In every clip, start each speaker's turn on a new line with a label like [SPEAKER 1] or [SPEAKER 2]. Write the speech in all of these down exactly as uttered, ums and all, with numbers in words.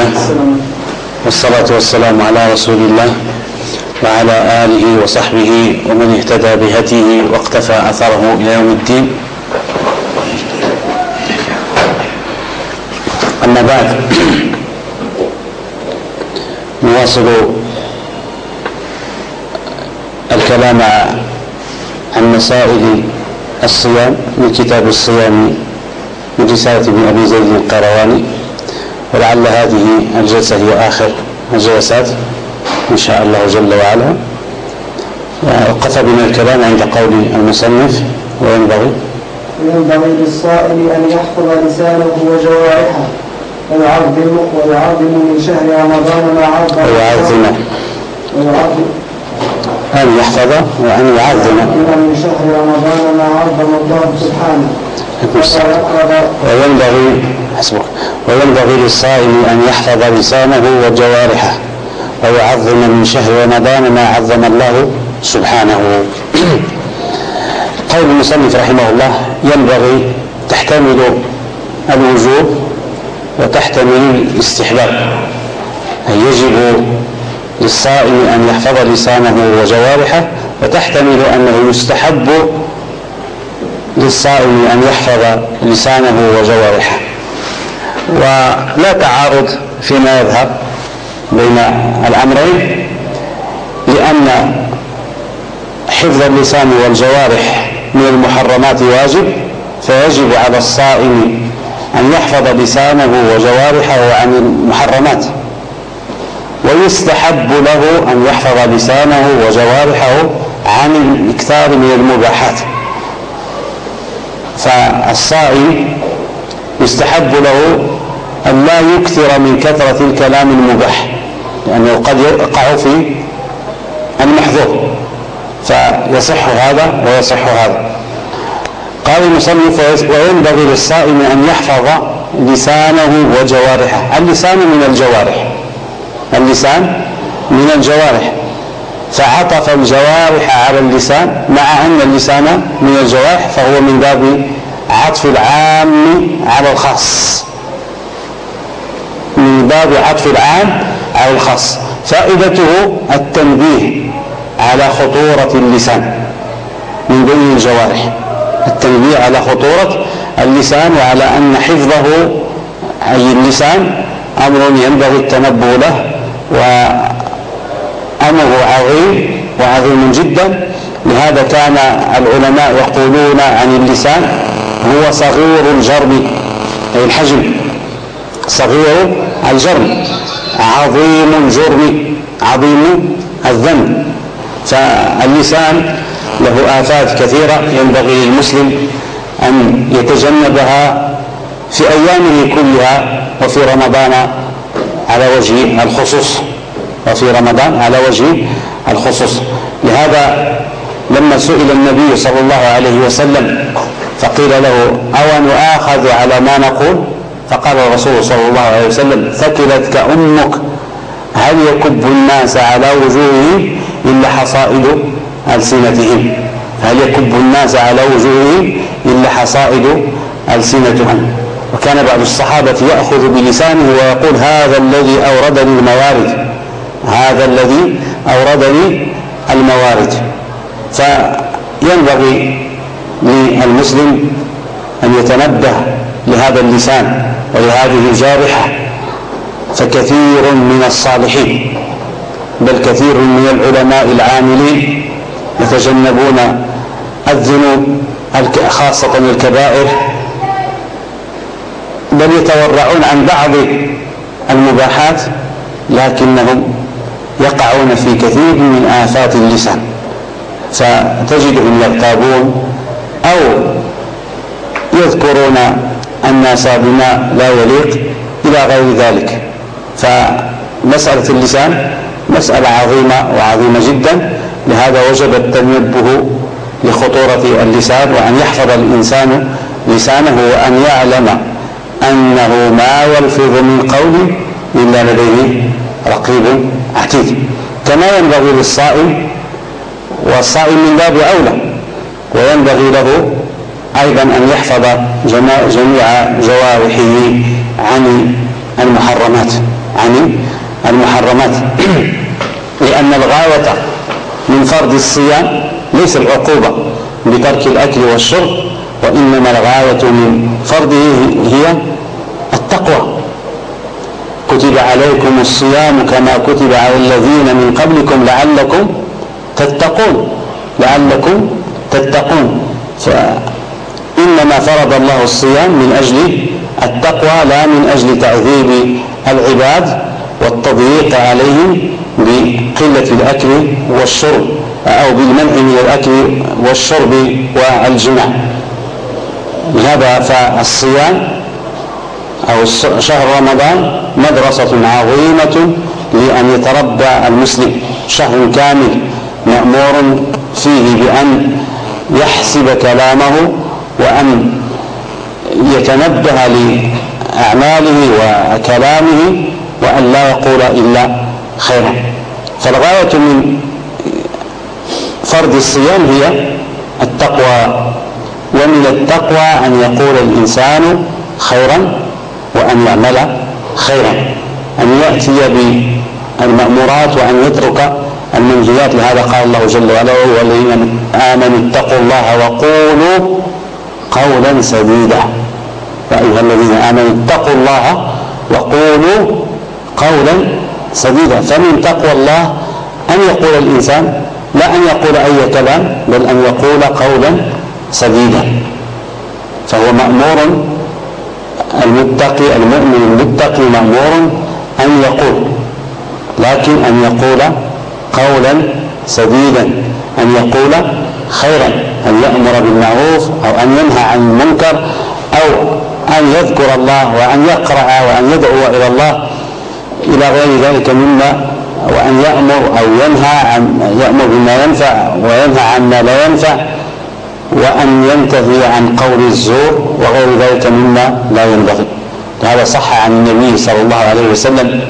[SPEAKER 1] لله والصلاة والسلام على رسول الله وعلى آله وصحبه ومن اهتدى بهديه واقتفى أثره إلى يوم الدين. أما بعد، نواصل الكلام عن مسائل الصيام من كتاب الصيام من رسالة ابن أبي زيد القيرواني، ولعل هذه الجلسة هي آخر الجلسات إن شاء الله جل وعلا. وقف بنا الكلام عند قول المصنف: وينبغي
[SPEAKER 2] وينبغي للصائم أن يحفظ لسانه وجوارحه ويعظم ويعظم من شهر رمضان ما عظم
[SPEAKER 1] ويعظم
[SPEAKER 2] ويعظم
[SPEAKER 1] أن يحفظ وأن يعظم
[SPEAKER 2] من شهر رمضان ما عظم الله سبحانه.
[SPEAKER 1] وينبغي حسبك وينبغي للصائم أن يحفظ لسانه وجوارحه ويعظم من شهر رمضان ما عظم الله سبحانه. قول المصنف رحمه الله: ينبغي تحتمل الوجوب وتحتمل الاستحباب، أي يجب للصائم أن يحفظ لسانه وجوارحه، وتحتمل أنه يستحب للصائم أن يحفظ لسانه وجوارحه. ولا تعارض فيما يظهر بين الأمرين، لأن حفظ اللسان والجوارح من المحرمات واجب، فيجب على الصائم أن يحفظ لسانه وجوارحه عن المحرمات، ويستحب له أن يحفظ لسانه وجوارحه عن الإكثار من المباحات. فالصائم يستحب له أن لا يكثر من كثرة الكلام المباح، لأنه قد يقع في المحظور، فيصح هذا ويصح هذا. قال المصنف: وينبغي للصائم أن يحفظ لسانه وجوارحه. اللسان من الجوارح، اللسان من الجوارح، فعطف الجوارح على اللسان، مع أن اللسان من الجوارح فهو من باب عطف العام على الخاص، من باب عطف العام على الخاص. فائدته التنبيه على خطورة اللسان من بين الجوارح، التنبيه على خطورة اللسان، وعلى أن حفظه أي اللسان أمر ينبغي التنبه له، وأمره عظيم وعظيم جدا. لهذا كان العلماء يقولون عن اللسان: هو صغير الجرم، أي الحجم، صغير الجرم، عظيم الجرم، عظيم الذنب. فاللسان له آفات كثيرة ينبغي للمسلم أن يتجنبها في أيامه كلها، وفي رمضان على وجه الخصوص، وفي رمضان على وجه الخصوص. لهذا لما سئل النبي صلى الله عليه وسلم فقيل له: أو نؤاخذ على ما نقول؟ فقال الرسول صلى الله عليه وسلم: ثكلتك أمك، هل يكب الناس على وجوههم إلا حصائد ألسنتهم؟ هل يكب الناس على وجوههم إلا حصائد ألسنتهم؟ وكان بعض الصحابة يأخذ بلسانه ويقول: هذا الذي أوردني الموارد، هذا الذي أوردني الموارد. فينبغي للمسلم أن يتنبه لهذا اللسان ولهذه الجارحة، فكثير من الصالحين بل كثير من العلماء العاملين يتجنبون الذنوب خاصة الكبائر، بل يتورعون عن بعض المباحات، لكنهم يقعون في كثير من آفات اللسان، فتجدهم يغتابون أو يذكرون الناس بما لا يليق إلى غير ذلك. فمسألة اللسان مسألة عظيمة وعظيمة جدا، لهذا وجب التنبه لخطورة اللسان، وأن يحفظ الإنسان لسانه، وأن يعلم أنه ما يلفظ من قول إلا لديه رقيب عتيد. كما ينبغي للصائم، والصائم من باب أولى، وينبغي له أيضا أن يحفظ جميع جوارحه عن المحرمات، عن المحرمات. لأن الغاية من فرض الصيام ليس العقوبة بترك الأكل والشرب، وإنما الغاية من فرضه هي التقوى. كتب عليكم الصيام كما كتب على الذين من قبلكم لعلكم تتقون لعلكم تتقون فإنما فرض الله الصيام من أجل التقوى لا من أجل تعذيب العباد والتضييق عليهم بقلة الأكل والشرب أو بالمنع من الأكل والشرب والجماع. لهذا فالصيام أو شهر رمضان مدرسة عظيمة لأن يتربى المسلم، شهر كامل مأمور فيه بأن يحسب كلامه وأن يتنبه لأعماله وكلامه وأن لا يقول إلا خيرا. فالغاية من فرض الصيام هي التقوى، ومن التقوى أن يقول الإنسان خيرا وأن يعمل خيرا، أن يأتي بالمأمورات وأن يترك المنهيات. لهذا قال الله جل وعلا: والذين آمنوا اتقوا الله وقولوا قولا سديدا. يا أيها الذين آمنوا اتقوا الله وقولوا قولا سديدا. فمن تقوى الله أن يقول الإنسان لا أن يقول أي كلام، بل أن يقول قولا سديدا. فهو مأمور، المتقي المؤمن المتقي مأمور أن يقول، لكن أن يقول قولا سديدا، أن يقول خيرا، أن يأمر بالمعروف أو أن ينهى عن المنكر، أو أن يذكر الله وأن يقرأ وأن يدعو إلى الله إلى غير ذلك مما، وأن يأمر أو ينهى عن يأمر بما ينفع وينهى عما لا ينفع، وأن ينتهي عن قول الزور وغير ذلك مما لا ينبغي. هذا صح عن النبي صلى الله عليه وسلم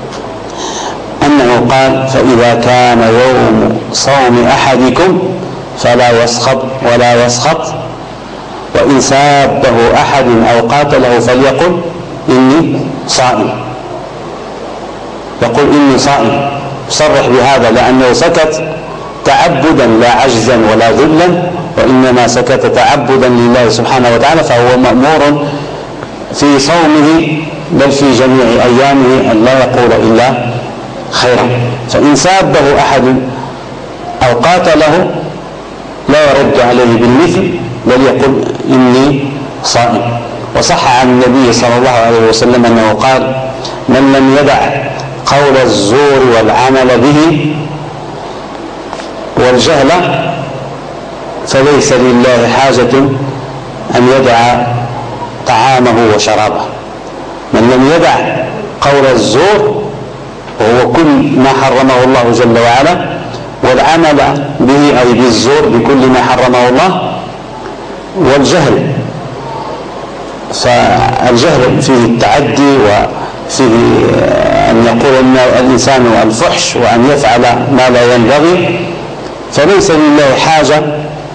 [SPEAKER 1] أنه قال: فإذا كان يوم صوم أحدكم فلا يسخط ولا يسخط، وإن سابه أحد أو قاتله فليقل إني صائم. يقول إني صائم، صرح بهذا، لأنه سكت تعبدا لا عجزا ولا ذلا، وإنما سكت تعبدا لله سبحانه وتعالى، فهو مأمور في صومه بل في جميع أيامه أن لا يقول إلا خيرا. فإن سابه أحد أو قاتله لا يرد عليه بالمثل، بل يقول إني صائم. وصح عن النبي صلى الله عليه وسلم أنه قال: من لم يدع قول الزور والعمل به والجهل فليس لله حاجة أن يدع طعامه وشرابه. من لم يدع قول الزور وهو كل ما حرمه الله جل وعلا، والعمل به أي بالزور بكل ما حرمه الله، والجهل، فالجهل فيه التعدي وفيه أن يقول الإنسان الفحش وأن يفعل ما لا ينبغي، فليس لله حاجة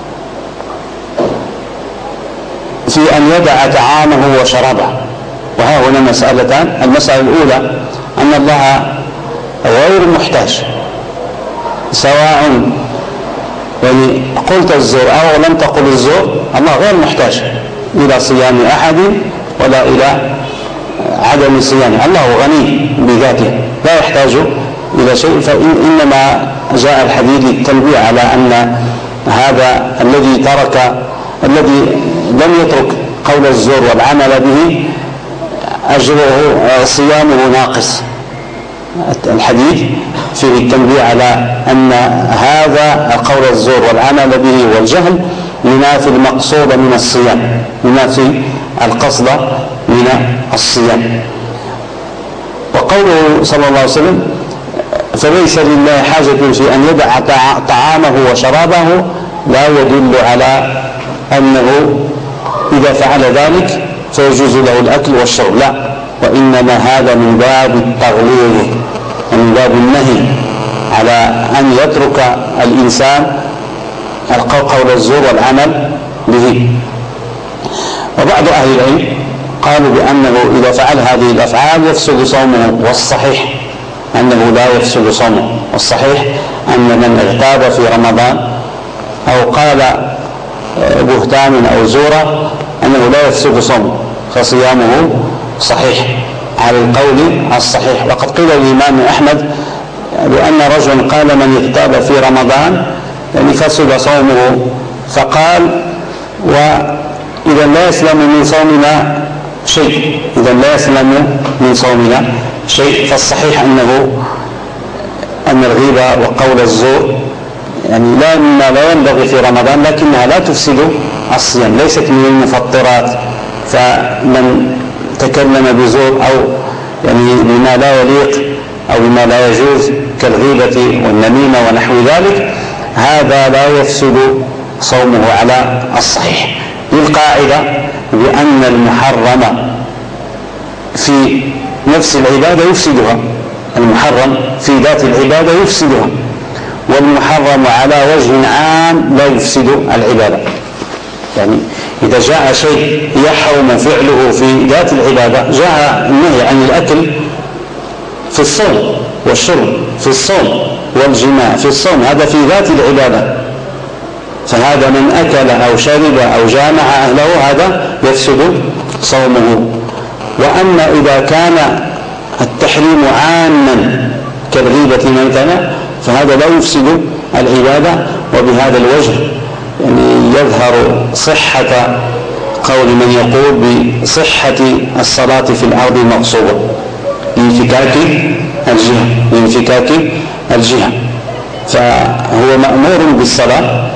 [SPEAKER 1] في أن يدع طعامه وشرابه. وها هنا مسألتان: المسألة الأولى أن الله غير محتاج، سواء يعني قلت الزور أو لم تقل الزور، الله غير محتاج إلى صيام أحد ولا إلى عدم صيامه. الله غني بذاته لا يحتاج إلى شيء، فإنما جاء الحديث للتنبيه على أن هذا الذي ترك الذي لم يترك قول الزور والعمل به أجره صيامه ناقص. الحديث فيه التنبيه على أن هذا قول الزور والعمل به والجهل ينافي المقصود من الصيام، ينافي القصد من الصيام. وقوله صلى الله عليه وسلم: فليس لله حاجة في أن يدع طعامه وشرابه، لا يدل على أنه إذا فعل ذلك فيجوز له الأكل والشرب، لا، وإنما هذا من باب التغليظ ومن باب النهي على أن يترك الإنسان قول الزور والعمل به. وبعض أهل العلم قالوا بأنه إذا فعل هذه الأفعال يفسد صومه، والصحيح أنه لا يفسد صومه، والصحيح أن من اغتاب في رمضان أو قال بهتانا أو زورا أنه لا يفسد صومه، فصيامه صحيح على القول الصحيح. وقد قيل الإمام أحمد بأن رجلا قال من اغتاب في رمضان يعني فسد صومه، فقال وإذا لا يسلم من صومنا شيء، إذا لا يسلم من صومنا شيء. فالصحيح أنه أن الغيبة وقول الزور يعني لا مما لا ينبغي في رمضان، لكنها لا تفسد الصيام، ليست من المفطرات. فمن تكلم بزور أو يعني بما لا يليق أو بما لا يجوز كالغيبة والنميمة ونحو ذلك، هذا لا يفسد صومه على الصحيح. للقاعدة بأن المحرم في نفس العبادة يفسدها، المحرم في ذات العبادة يفسدها، والمحرم على وجه عام لا يفسد العبادة. يعني إذا جاء شيء يحرم فعله في ذات العبادة، جاء النهي عن الأكل في الصوم والشرب في الصوم والجماع في الصوم، هذا في ذات العبادة، فهذا من أكل أو شرب أو جامع أهله هذا يفسد صومه. وأما إذا كان التحريم عاما كالغيبة مثلا فهذا لا يفسد العبادة. وبهذا الوجه يعني يظهر صحة قول من يقول بصحة الصلاة في الأرض المغصوبة لانفكاك الجهة لانفكاك الجهة فهو مأمور بالصلاة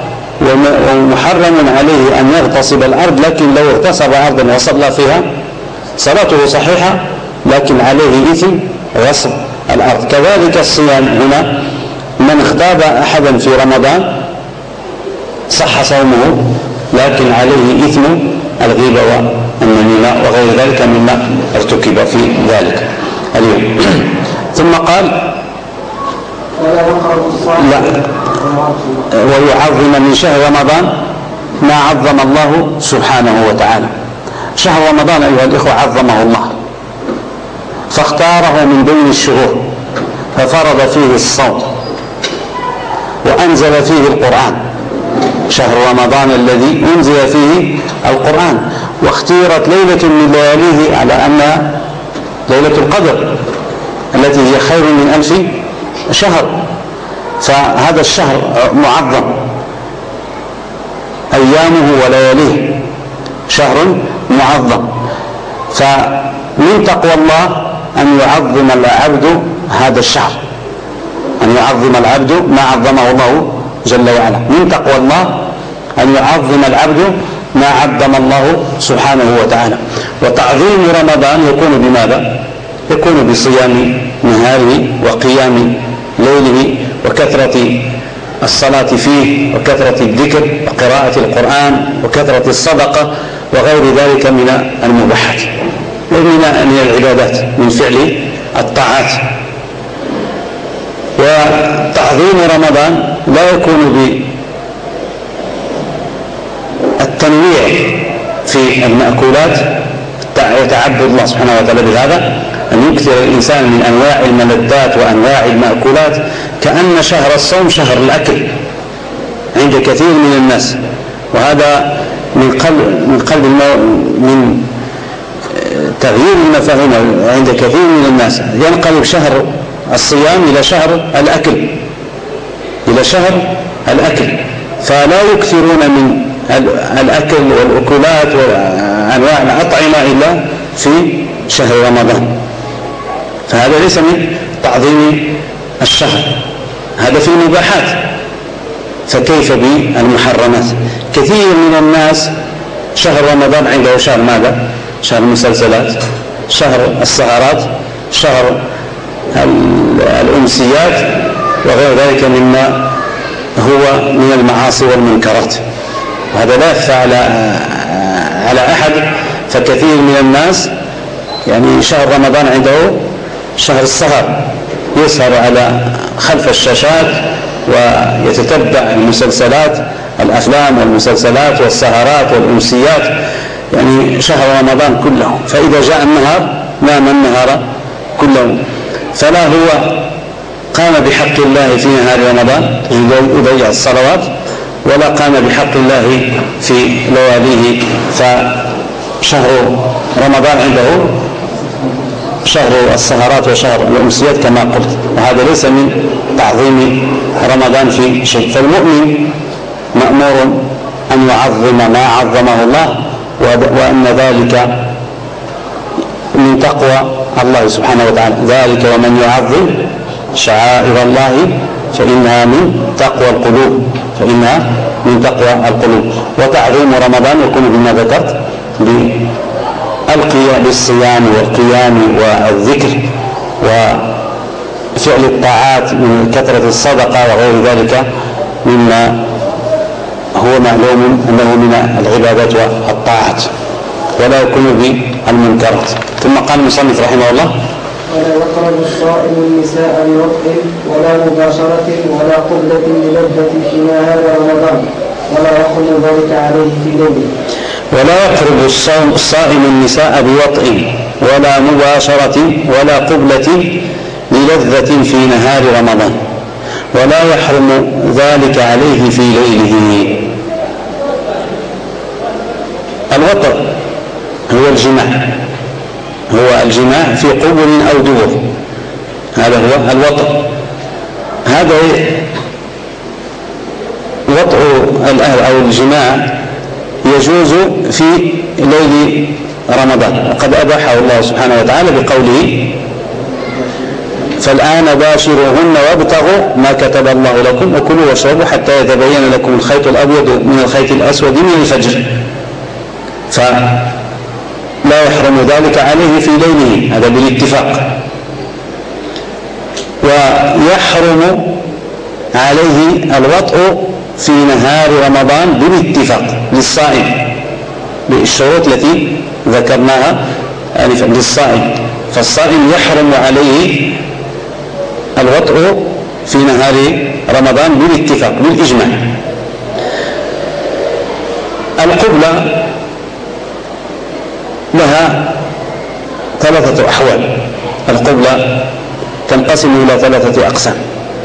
[SPEAKER 1] ومحرم عليه أن يغتصب الأرض، لكن لو اغتصب أرضا وصلى فيها صلاته صحيحة، لكن عليه إثم غصب الأرض. كذلك الصيام هنا، من اغتاب أحدا في رمضان صح صومه، لكن عليه إثم الغيبة والنميمة وغير ذلك مما ارتكب في ذلك اليوم. ثم قال لا ويعظم من شهر رمضان ما عظم الله سبحانه وتعالى. شهر رمضان أيها الإخوة عظمه الله فاختاره من بين الشهور، ففرض فيه الصوم وأنزل فيه القرآن، شهر رمضان الذي أنزل فيه القرآن، واختيرت ليلة من لياليه على أنها ليلة القدر التي هي خير من ألف شهر. فهذا الشهر معظم، أيامه ولياليه شهر معظم. فمن تقوى الله أن يعظم العبد هذا الشهر، أن يعظم العبد ما عظمه الله جل وعلا. من تقوى الله أن يعظم العبد ما عظم الله سبحانه وتعالى. وتعظيم رمضان يكون بماذا؟ يكون بصيام نهاره وقيام ليله وكثرة الصلاة فيه وكثرة الذكر وقراءة القرآن وكثرة الصدقة وغير ذلك من المباحات ومن العبادات من فعل الطاعات. وتعظيم رمضان لا يكون بالتنويع في المأكولات، يتعبد الله سبحانه وتعالى بهذا أن يكثر الإنسان من أنواع الملذات وأنواع المأكولات، كأن شهر الصوم شهر الأكل عند كثير من الناس. وهذا من قلب من قلب من تغيير المفاهيم عند كثير من الناس، ينقلب شهر الصيام إلى شهر الأكل إلى شهر الأكل فلا يكثرون من الأكل والأكلات وأنواع الأطعمة إلا في شهر رمضان. فهذا ليس من تعظيم الشهر، هذا في المباحات، فكيف بالمحرمات؟ كثير من الناس شهر رمضان عنده شهر ماذا؟ شهر المسلسلات، شهر السهرات، شهر الأمسيات وغير ذلك مما هو من المعاصي والمنكرات، وهذا لا يخفى على على أحد. فكثير من الناس يعني شهر رمضان عنده شهر السهر، يسهر على خلف الشاشات ويتتبع المسلسلات، الأفلام والمسلسلات والسهرات والأمسيات، يعني شهر رمضان كله، فإذا جاء النهار نام النهار كله، فلا هو قام بحق الله في نهار رمضان يضيع الصلوات، ولا قام بحق الله في لياليه. فشهر رمضان عنده شهر السهرات وشهر الأمسيات كما قلت، وهذا ليس من تعظيم رمضان في شيء. فالمؤمن مأمور أن يعظم ما عظمه الله، وأن ذلك من تقوى الله سبحانه وتعالى. ذلك ومن يعظم شعائر الله فإنها من تقوى القلوب، فإنها من تقوى القلوب. وتعظيم رمضان يكون بما ذكرت بالقيام بالصيام والقيام والذكر وفعل الطاعات من كثرة الصدقة وغير ذلك مما هو معلوم أنه من العبادات والطاعات، ولا يكون بالمنكرات. ثم قال المصنف رحمه الله:
[SPEAKER 2] ولا يقرب الصائم النساء بوطء ولا مباشرة ولا قبلة للذة في نهار رمضان، ولا يحرم ذلك عليه في ليله.
[SPEAKER 1] ولا يقرب الصائم النساء بوطء ولا مباشرة ولا قبلة للذة في نهار رمضان، ولا يحرم ذلك عليه في ليله. الوطء هو الجماع، هو الجماع في قبل أو دبر، هذا هو الوطء. هذا وطء الأهل أو الجماع يجوز في ليل رمضان، وقد أباحه الله سبحانه وتعالى بقوله: فالآن باشروهن وابتغوا ما كتب الله لكم وكلوا واشربوا حتى يتبين لكم الخيط الأبيض من الخيط الأسود من الفجر. فلا يحرم ذلك عليه في ليله، هذا بالاتفاق. ويحرم عليه الوطء في نهار رمضان بالاتفاق للصائم بالشروط التي ذكرناها آنفا للصائم. فالصائم يحرم عليه الوطء في نهار رمضان بالاتفاق بالإجماع. القبلة لها ثلاثة أحوال. القبلة تنقسم إلى ثلاثة أقسام: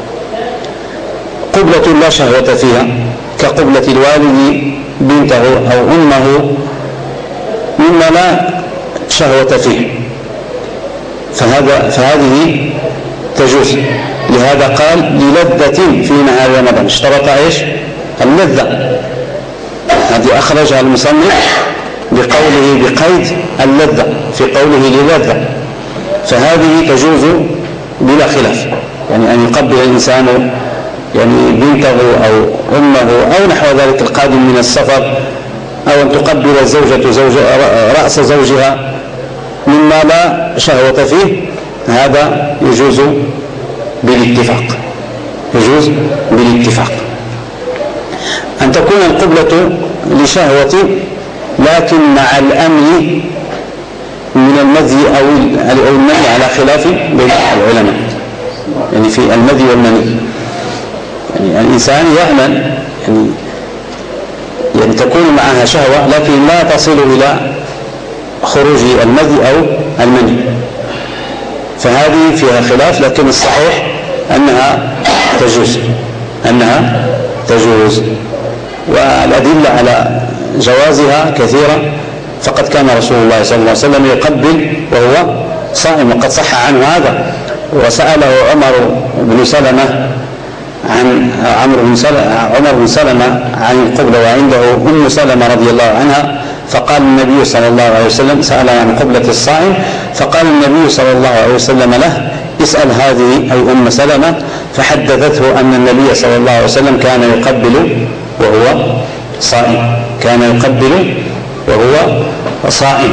[SPEAKER 1] قبلة لا شهوة فيها كقبلة الوالد بنته أو أمه مما لا شهوة فيه، فهذا فهذه تجوز. لهذا قال للذة في نهار رمضان، اشترط ايش؟ اللذة. هذه أخرجها المصنف بقوله بقيد اللذة في قوله للذة، فهذه تجوز بلا خلاف. يعني أن يقبل الإنسان يعني بنته أو أمه أو نحو ذلك القادم من السفر، أو أن تقبل الزوجة زوج رأس زوجها مما لا شهوة فيه، هذا يجوز بالاتفاق، يجوز بالاتفاق. أن تكون القبلة لشهوة لكن مع الأمن من المذي أو المني على خلاف بين العلماء، يعني في المذي والمني، يعني الإنسان يأمن يعني, يعني تكون معها شهوة لكن لا تصل إلى خروج المذي أو المني، فهذه فيها خلاف، لكن الصحيح أنها تجوز أنها تجوز والأدلة على جوازها كثيرة. فقد كان رسول الله صلى الله عليه وسلم يقبل وهو صائم، وقد صح عنه هذا. وسأله عمر بن سلمة عن عمرو بن سلمة عمر بن سلمة عن القبلة، وعنده أم سلمة رضي الله عنها، فقال النبي صلى الله عليه وسلم سأل عن قبلة الصائم، فقال النبي صلى الله عليه وسلم له: اسأل هذه أي أم سلمة. فحدثته أن النبي صلى الله عليه وسلم كان يقبل وهو صائم، كان يقبل وهو صائم.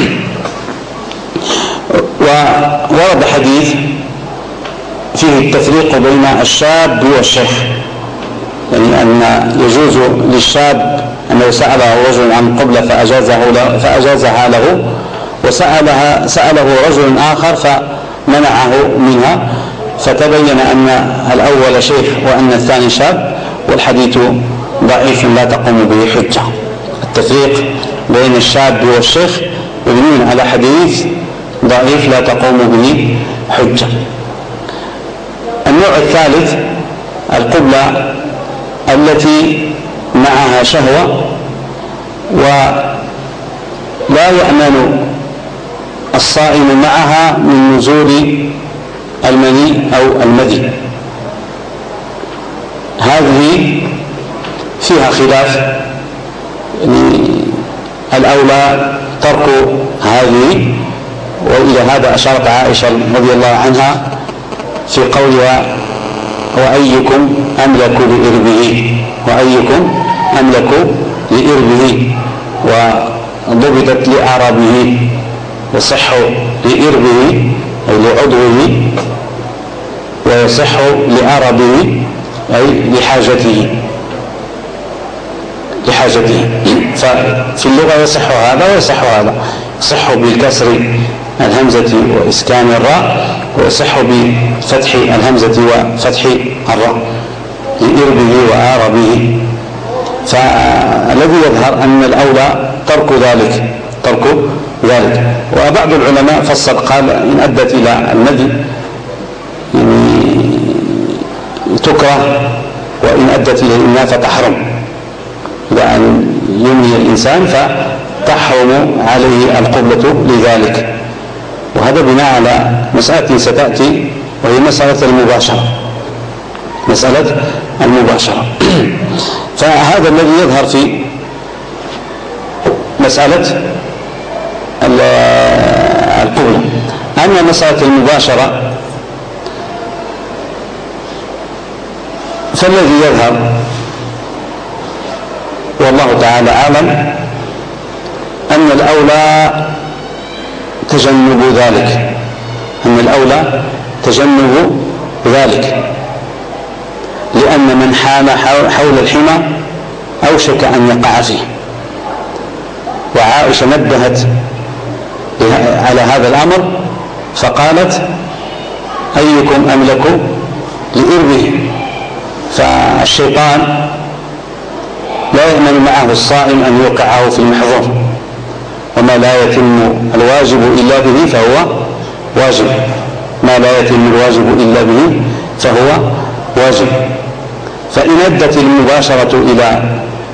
[SPEAKER 1] وورد حديث فيه التفريق بين الشاب والشيخ، يعني أن يجوز للشاب أنه سأله رجل عن قبلة فأجازه له فأجازها له، وسألها سأله رجل آخر فمنعه منها، فتبين أن الأول شيخ وأن الثاني شاب، والحديث ضعيف لا تقوم به حجة. التفريق بين الشاب والشيخ مبني على حديث ضعيف لا تقوم به حجة. النوع الثالث القبلة التي معها شهوة ولا يأمن الصائم معها من نزول المني أو المذي. هذه فيها خلاف، الأولى ترك هذه، وإلى هذا أشارت عائشة رضي الله عنها في قولها وأيكم أملك لإربه، وأيكم أملك لإربه، وضبطت لأعرابه، يصح لإربه أي لعضوه، ويصح لأعرابه أي لحاجته لحاجته ففي اللغة يصح هذا ويصح هذا، يصح بالكسر الهمزة وإسكان الراء، ويصح بفتح الهمزة وفتح الراء لإربه وآربه. فالذي يظهر أن الأولى ترك ذلك ترك ذلك وبعض العلماء فصل قال إن أدت إلى المذي يعني تكره، وإن أدت إلى الإناء فتحرم، لأن يمني الإنسان فتحرم عليه القبلة لذلك. وهذا بناء على مسألة ستأتي وهي مسألة المباشرة مسألة المباشرة فهذا الذي يظهر في مسألة القبلة. أما مسألة المباشرة فالذي يظهر والله تعالى أعلم أن الأولى تجنب ذلك أن الأولى تجنب ذلك لأن من حال حول الحمى أوشك أن يقع فيه. وعائشة نبهت على هذا الأمر فقالت أيكم أملك لإربه. فالشيطان لا يأمن معه الصائم أن يوقعه في المحظور، وما لا يتم الواجب إلا به فهو واجب، ما لا يتم الواجب إلا به فهو واجب. فإن أدت المباشرة إلى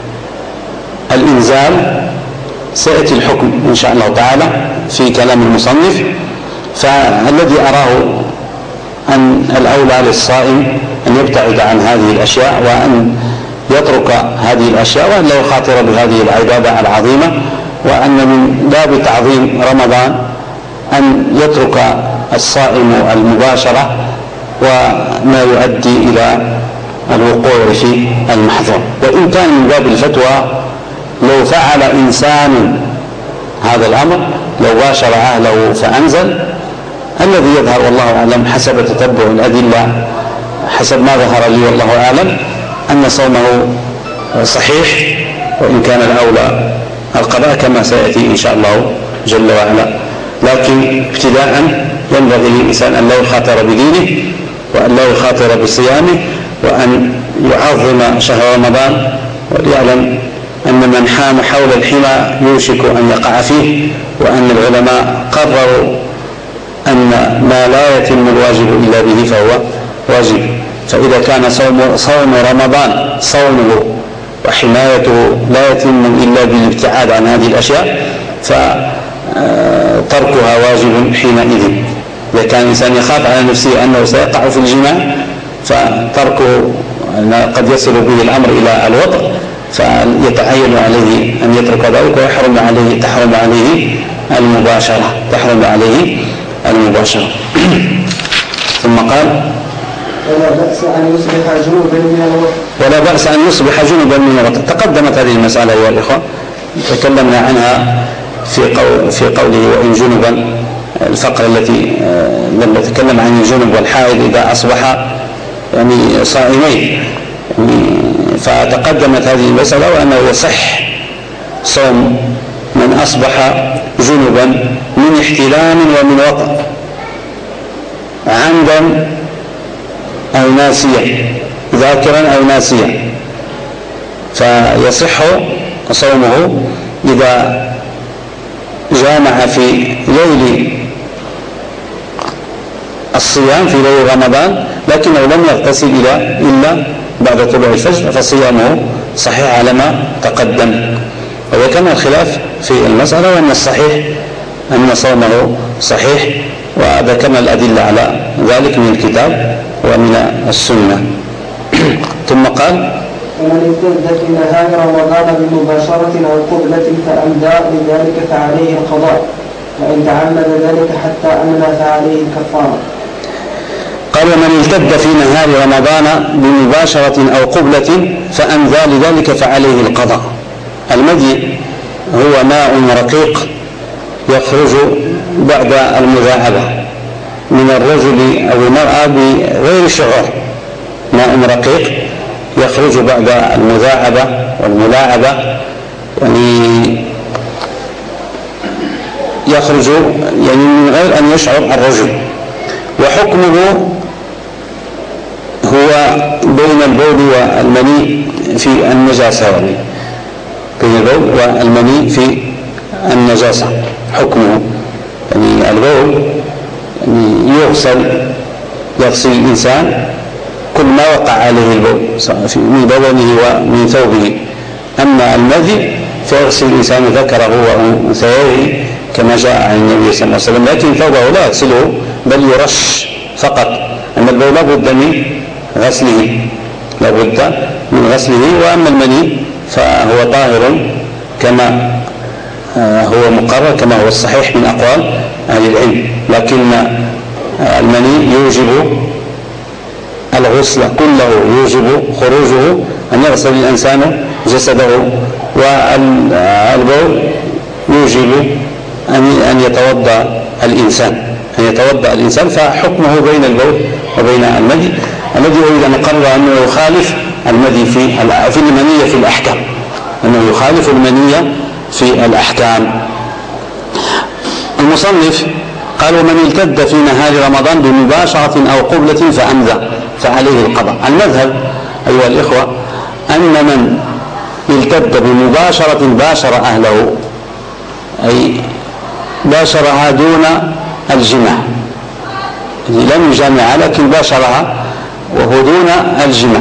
[SPEAKER 1] الإنزال سيأتي الحكم إن شاء الله تعالى في كلام المصنف. فالذي أراه أن الأولى للصائم أن يبتعد عن هذه الأشياء وأن يترك هذه الأشياء وأن لا يخاطر بهذه العبادة العظيمة، وأن من باب تعظيم رمضان أن يترك الصائم المباشرة وما يؤدي إلى الوقوع في المحظور. وإن كان من باب الفتوى لو فعل إنسان هذا الأمر لو باشر أهله فأنزل، الذي يظهر والله أعلم حسب تتبع الأدلة حسب ما ظهر لي والله أعلم أن صومه صحيح، وإن كان الأولى القضاء كما سيأتي إن شاء الله جل وعلا. لكن ابتداء ينبغي للإنسان أن لا يخاطر بدينه وأن لا يخاطر بصيامه وأن يعظم شهر رمضان، وليعلم أن من حام حول الحمى يوشك أن يقع فيه، وأن العلماء قرروا أن ما لا يتم الواجب إلا به فهو واجب. فإذا كان صوم, صوم رمضان صومه وحمايته لا يتم إلا بالابتعاد عن هذه الأشياء فتركها واجب حينئذ. إذا كان الإنسان يخاف على نفسه أنه سيقع في الجماع فتركه قد يصل به الأمر إلى الوطء، فيتعين عليه أن يترك ذلك ويحرم عليه تحرم عليه المباشرة تحرم عليه المباشرة. ثم قال
[SPEAKER 2] ولا بأس أن يصبح جنوبا من الوطء
[SPEAKER 1] ولا بأس أن يصبح جنوبا من الوطء. تقدمت هذه المسألة أيها الإخوة، تكلمنا عنها في قول في قوله وإن جنبا، الفقرة التي لما تكلم عن الجنب والحائض إذا أصبح يعني صائمين، فتقدمت هذه المسألة وأنه يصح صوم من أصبح جنبا من احتلام ومن وطأ عمدا أو ناسيا، ذاكرا أو ناسيا، فيصح صومه إذا جامع في ليل الصيام في ليل رمضان لكنه لم يغتسل إلا بعد طلوع الفجر فصيامه صحيح على ما تقدم. وكان الخلاف في المسألة وأن الصحيح أن صومه صحيح، وذكرنا الأدلة على ذلك من الكتاب ومن السنة. ثم قال:
[SPEAKER 2] ومن ارتد في نهار رمضان بمباشرة أو قبلة فأمدى بذلك فعليه القضاء، وإن تعمد ذلك حتى أمنى فعليه الكفارة.
[SPEAKER 1] قال: ومن ارتد في نهار رمضان بمباشرة أو قبلة فأمدى لذلك فعليه القضاء. المدي هو ماء رقيق يخرج بعد المداعبة من الرجل أو المرأة بغير شعور، ماء رقيق يخرج بعد المداعبة والملاعبة، يعني يخرج يعني من غير أن يشعر الرجل. وحكمه هو بين البول والمني في النجاسة، بين البول والمني في النجاسة حكمه. يعني البول يعني يغسل يغسل الإنسان كل ما وقع عليه البول من بدنه ومن ثوبه. أما المذي فيغسل الإنسان ذكره وأنثيه كما جاء عن النبي صلى الله عليه وسلم، لكن ثوبه لا يغسله بل يرش فقط. أما البول لا بد من غسله لا بد من غسله. وأما المني فهو طاهر كما هو مقرر كما هو الصحيح من أقوال أهل العلم، لكن المني يوجب الغسل كله، يوجب خروجه أن يغسل الإنسان جسده، والبول يوجب أن يتوضأ الإنسان أن يتوضأ الإنسان فحكمه بين البول وبين المدي. الذي يريد أن نقرر أنه يخالف المدي في في المنية في الأحكام، أنه يخالف المنية في الأحكام. المصنف قال: ومن التد في نهار رمضان بمباشرة أو قبلة فأمذى فعليه القضاء. المذهب أيها الإخوة أن من التد بمباشرة باشر أهله، أي باشرها دون الجماع، لم يجامعها لكن باشرها وهو دون الجماع،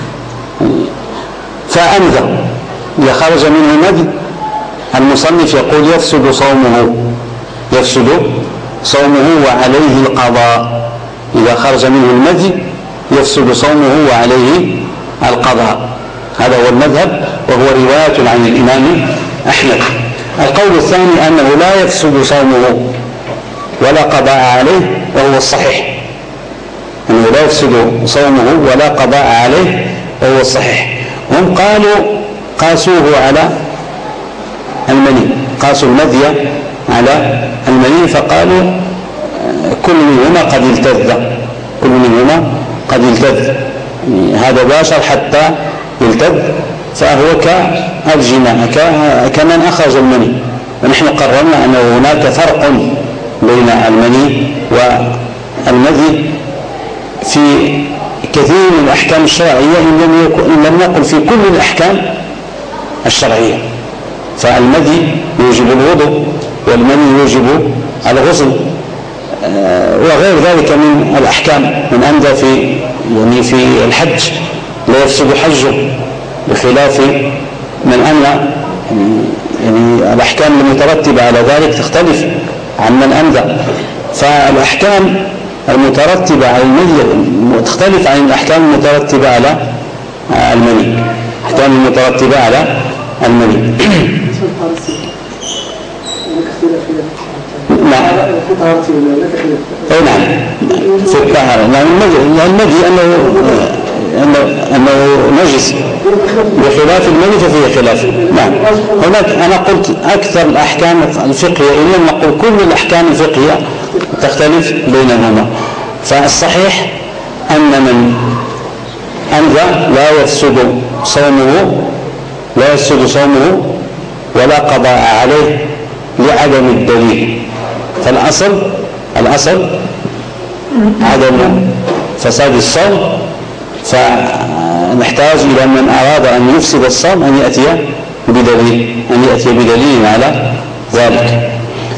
[SPEAKER 1] فأمذى إذا خرج منه المذي المصنف يقول يفسد صومه يفسد صومه وعليه القضاء. إذا خرج منه المذي يفسد صومه وعليه القضاء. هذا هو المذهب وهو رواية عن الإمام أحمد. القول الثاني أنه لا يفسد صومه ولا قضاء عليه، وهو الصحيح، أنه لا يفسد صومه ولا قضاء عليه وهو الصحيح. هم قالوا قاسوه على المني، قاسوا المذي على المني فقالوا كل منهما قد التذ كل منهما قد التذ هذا باشر حتى يلتذ فهو كالجماع كمن أخرج المني. ونحن قررنا أن هناك فرق بين المني والمذي في كثير من الأحكام الشرعية إن لم نقل في كل الأحكام الشرعية. فالمذي يوجب الوضوء والمني يوجب الغسل وغير ذلك من الأحكام. من أمدى في يعني في الحج لا يفسد حجه، بخلاف من أمنى يعني الأحكام المترتبة على ذلك تختلف عن من أمدى. فالأحكام المترتبة على المني تختلف عن الأحكام المترتبة على المني. الأحكام المترتبة على المني نعم اي نعم في الطهارة. نعم المذي انه انه نجس بخلاف المذي ففيه خلاف. نعم هناك انا قلت اكثر الاحكام الفقهيه اليوم نقول كل الاحكام الفقهيه تختلف بينهما. فالصحيح ان من أمذى لا يفسد صومه لا يفسد صومه ولا قضاء عليه لعدم الدليل. فالأصل الأصل عدم فساد الصوم، فنحتاج إلى من أراد أن يفسد الصوم أن يأتي بدليل، أن يأتي بدليل على ذلك.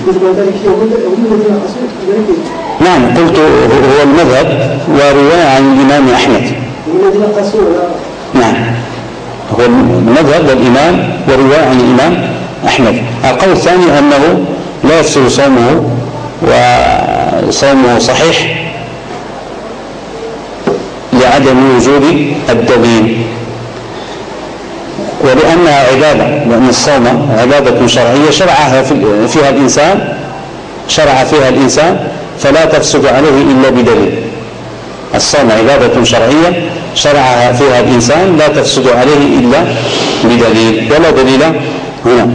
[SPEAKER 1] نعم قلت هو المذهب ورواية عن الإمام أحمد. نعم هو المذهب والإمام ورواية عن الإمام أحمد. القول الثاني أنه لا يفسد صومه وصومه صحيح لعدم وجود الدليل، ولأنها عبادة، لأن الصوم عبادة شرعية شرعها فيها الإنسان شرع فيها الإنسان فلا تفسد عليه إلا بدليل. الصوم عبادة شرعية شرعها فيها الإنسان لا تفسد عليه إلا بدليل، ولا دليل هنا.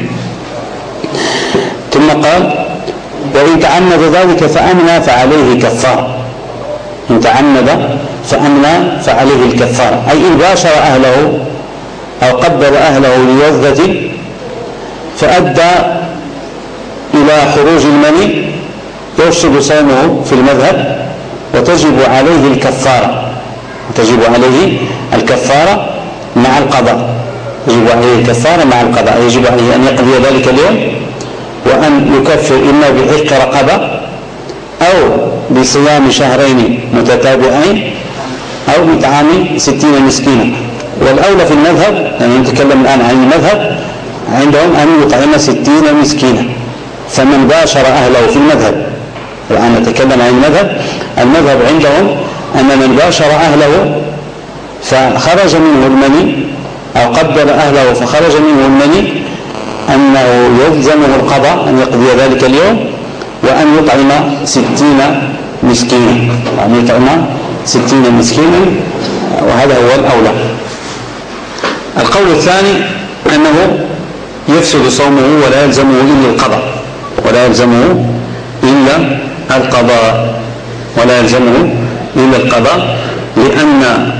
[SPEAKER 1] ثم قال: وإن تعمد ذلك فأمنى فعليه كفارة. إن تعمد فأمنى فعليه الكفارة، أي إن باشر أهله أو قبل أهله للذة فأدى إلى خروج المني يفسد صومه في المذهب، وتجب عليه الكفارة وتجب عليه الكفارة مع القضاء يجب عليه الكفارة مع القضاء يجب عليه أن يقضي ذلك اليوم، وأن يكفر إما بعتق رقبة أو بصيام شهرين متتابعين أو بإطعام ستين مسكينا. والأولى في المذهب، يعني نتكلم الآن عن المذهب، عندهم أن يطعم ستين مسكينا. فمن باشر أهله في المذهب، الآن نتكلم عن المذهب، المذهب عندهم أن من باشر أهله فخرج منه المني أو قبل أهله فخرج منه المني أنه يلزمه القضاء أن يقضي ذلك اليوم، وأن يطعم ستين مسكينا وأن يطعم ستين مسكينا وهذا هو الأولى. القول الثاني أنه يفسد صومه ولا يلزمه إلا القضاء ولا يلزمه إلا القضاء ولا يلزمه إلا القضاء لأن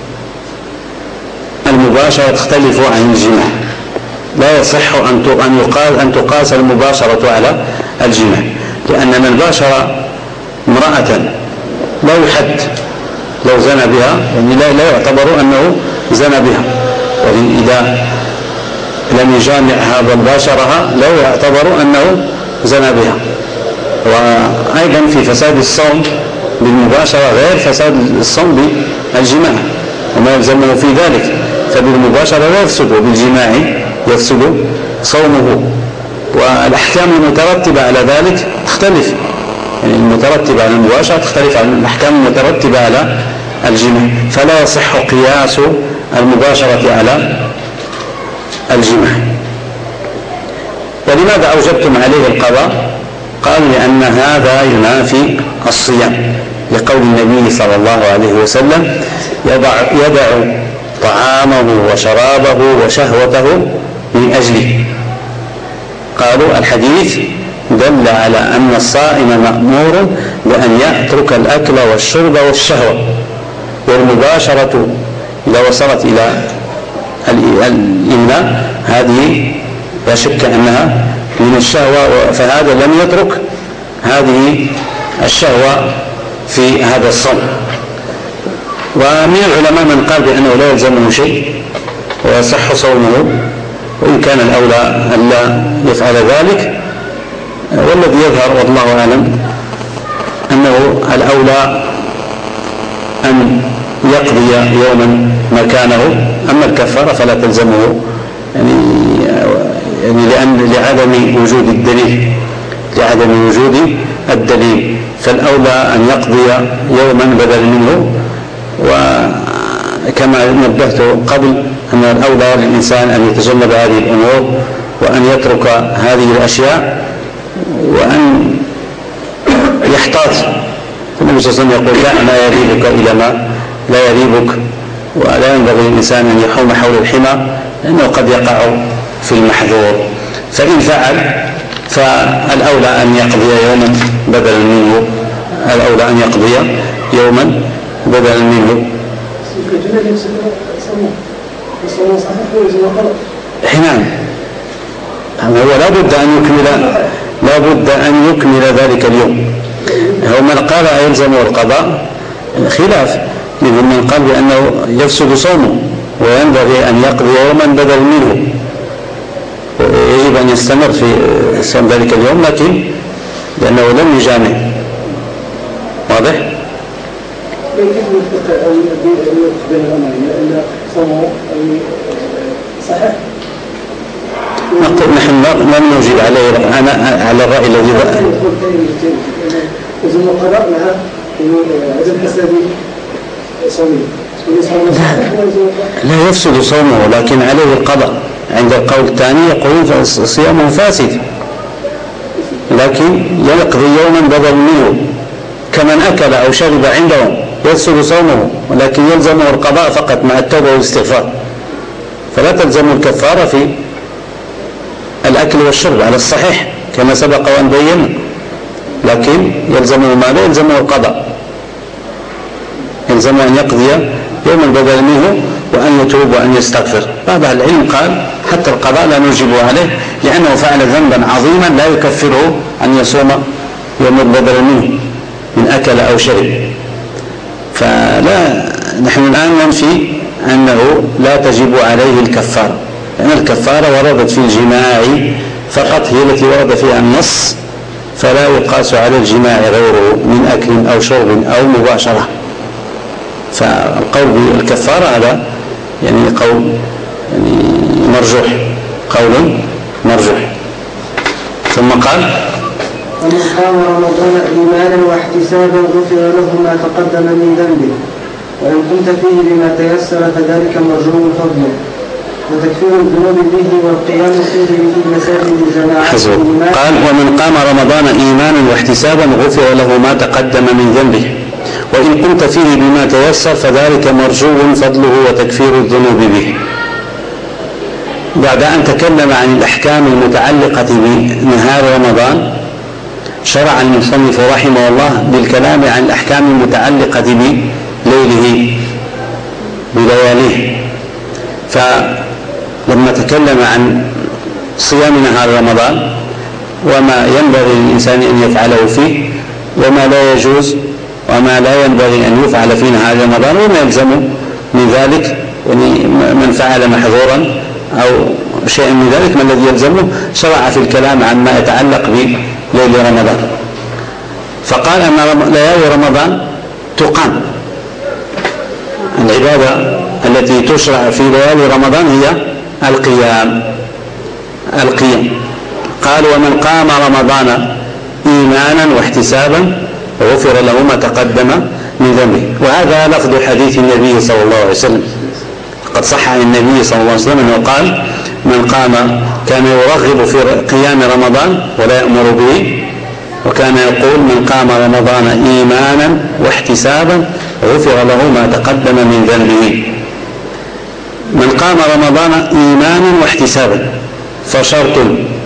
[SPEAKER 1] المباشرة تختلف عن الجماع. لا يصح أن يقال أن تقاس المباشرة على الجماع، لأن من باشر امرأة لا يحد لو زنى بها، يعني لا, لا يعتبر أنه زنى بها، وإذا لم يجامعها بل باشرها لا يعتبر أنه زنى بها. وأيضا في فساد الصوم بالمباشرة غير فساد الصوم بالجماع وما يلزمه في ذلك، فبالمباشرة لا يفسد وبالجماع يفسد صومه. والأحكام المترتبة على ذلك تختلف، يعني المترتبة على المباشرة تختلف عن الأحكام المترتبة على الجماع، فلا يصح قياس المباشرة على الجماع. ولماذا أوجبتم عليه القضاء؟ قال لأن هذا ينافي الصيام، لقول النبي صلى الله عليه وسلم: يضع, يدع طعامه وشرابه وشهوته من أجله. قالوا الحديث دل على أن الصائم مأمور بأن يترك الأكل والشرب والشهوة، والمباشرة إذا وصلت إلى الإملاء هذه لا شك أنها من الشهوة، فهذا لم يترك هذه الشهوة في هذا الصوم. ومن العلماء من قال بأنه لا يلزمه شيء ويصح صومه، وإن كان الأولى أن لا يفعل ذلك، والذي يظهر والله أعلم أنه الأولى أن يقضي يوما مكانه، أما الكفارة فلا تلزمه، يعني يعني لأن لعدم وجود الدليل لعدم وجود الدليل فالأولى أن يقضي يوما بدل منه. وكما نبهت قبل أن الأولى للإنسان أن يتجنب هذه الأمور وأن يترك هذه الأشياء وأن يحتاط. النبي صلى الله عليه وسلم يقول: دع ما يريبك إلى ما لا يريبك، ولا ينبغي للإنسان أن يحوم حول الحمى لأنه قد يقع في المحظور. فإن فعل فالأولى أن يقضي يوما بدلا منه الأولى أن يقضي يوما بدلا منه حينئذ هو لا بد أن يكمل لا بد أن يكمل ذلك اليوم. هو من قال يلزم القضاء خلاف، منهم من قال بأنه يفسد صومه وينبغي أن يقضي يوما بدل منه، يجب أن يستمر في صوم ذلك اليوم، لكن لأنه لم يجامع. واضح؟
[SPEAKER 3] لا يجب أن يوقف بين الأمرين لأن صومه صحيح.
[SPEAKER 1] نقول نحن لم نوجد عليه أنا على الرأي الذي
[SPEAKER 3] إذن القضاء مع عدم حساب صومه
[SPEAKER 1] لا يفسد صومه، لكن عليه القضاء. عند القول الثاني يقولون صيامه فاسد، لكن يقضي يوما بدل منه كمن أكل أو شرب عندهم يفسد صومه، ولكن يلزمه القضاء فقط مع التوبة والاستغفار، فلا تلزم الكفارة في الأكل والشرب على الصحيح كما سبق وأن بينا، لكن يلزمه ما لا يلزمه القضاء، يلزمه أن يقضي يوما بدل منه وأن يتوب وأن يستغفر. بعض العلم قال حتى القضاء لا نجب عليه لأنه فعل ذنبا عظيما لا يكفره أن يصوم يوما بدل منه من أكل أو شرب. فلا نحن الآن ننفي أنه لا تجب عليه الكفارة، لأن الكفارة وردت في الجماع فقط، هي التي ورد فيها النص، فلا يقاس على الجماع غيره من أكل أو شرب أو مباشرة. فالقول بالكفارة هذا يعني قول يعني مرجوح، قول مرجوح. ثم قال:
[SPEAKER 2] ومن قام رمضان إيمانا واحتسابا غفر له ما تقدم من ذنبه، وإن كنت فيه بما تيسر فذلك مرجو فضله، وتكفير الذنوب به والقيام فيه في مساجد الجماعة.
[SPEAKER 1] قال: ومن قام رمضان إيمانا واحتسابا غفر له ما تقدم من ذنبه، وإن كنت فيه بما تيسر فذلك مرجو فضله وتكفير الذنوب به. بعد أن تكلم عن الأحكام المتعلقة بنهار رمضان، شرع المصنف رحمه الله بالكلام عن الأحكام المتعلقة بليله بلياليه. فلما تكلم عن صيام نهار رمضان وما ينبغي للإنسان أن يفعله فيه وما لا يجوز وما لا ينبغي أن يفعل في نهار رمضان وما يلزم من ذلك، يعني من فعل محظورا أو شيء من ذلك ما الذي يلزمه، شرع في الكلام عن ما يتعلق بليل رمضان. فقال أن ليالي رمضان تقام، العبادة التي تشرع في ليالي رمضان هي القيام القيام قال: ومن قام رمضان إيمانا واحتسابا غفر له ما تقدم من ذنبه. وهذا لفظ حديث النبي صلى الله عليه وسلم، قد صح عن النبي صلى الله عليه وسلم أنه قال: من قام، كان يرغب في قيام رمضان ولا يأمر به، وكان يقول: من قام رمضان إيمانا واحتسابا غفر له ما تقدم من ذنبه. من قام رمضان إيمانا واحتسابا فشرط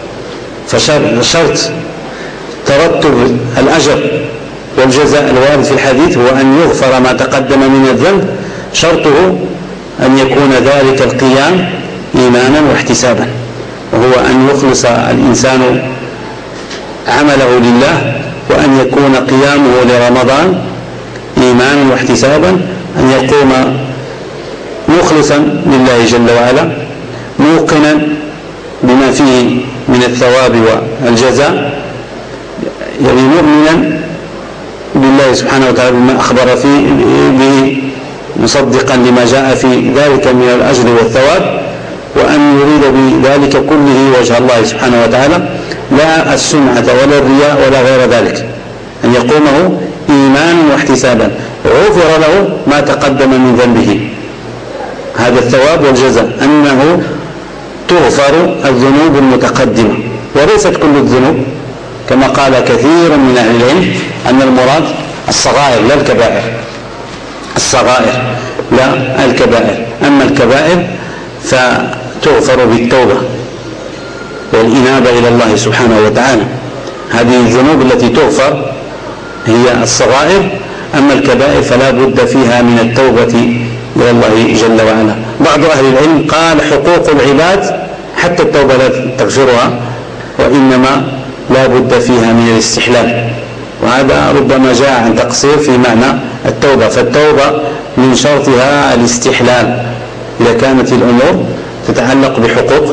[SPEAKER 1] فشرط ترتب الأجر والجزاء الوارد في الحديث هو أن يغفر ما تقدم من الذنب، شرطه أن يكون ذلك القيام إيمانا واحتسابا، وهو أن يخلص الإنسان عمله لله، وأن يكون قيامه لرمضان إيمانا واحتسابا، أن يقوم مخلصا لله جل وعلا موقنا بما فيه من الثواب والجزاء، يعني مؤمنا بالله سبحانه وتعالى بما أخبر فيه به، مصدقا لما جاء في ذلك من الأجر والثواب، وأن يريد بذلك كله وجه الله سبحانه وتعالى، لا السمعة ولا الرياء ولا غير ذلك، أن يقومه إيمانا واحتسابا غفر له ما تقدم من ذنبه. هذا الثواب والجزاء، أنه تغفر الذنوب المتقدمة، وليست كل الذنوب، كما قال كثير من أهل العلم أن المراد الصغائر لا الكبائر، الصغائر لا الكبائر، أما الكبائر فتغفر بالتوبة والإنابة إلى الله سبحانه وتعالى. هذه الذنوب التي تغفر هي الصغائر، أما الكبائر فلا بد فيها من التوبة إلى الله جل وعلا. بعض أهل العلم قال حقوق العباد حتى التوبة لا تغفرها، وإنما لا بد فيها من الاستحلال، وهذا ربما جاء عن تقصير في معنى التوبة، فالتوبة من شرطها الاستحلال إذا كانت الأمور تتعلق بحقوق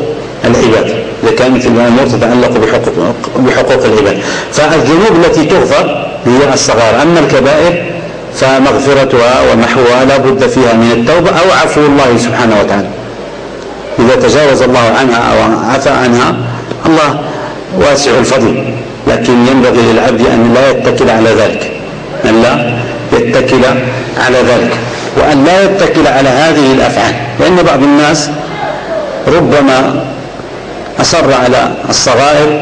[SPEAKER 1] العباد إذا كانت الأمور تتعلق بحقوق, بحقوق العباد. فالذنوب التي تغفر هي الصغائر، أما الكبائر فمغفرتها ومحوها لا بد فيها من التوبة أو عفو الله سبحانه وتعالى. إذا تجاوز الله عنها أو عفى عنها الله واسع الفضل، لكن ينبغي للعبد أن لا يتكل على ذلك، أن لا يتكل على ذلك وأن لا يتكل على هذه الأفعال، لأن بعض الناس ربما أصر على الصغائر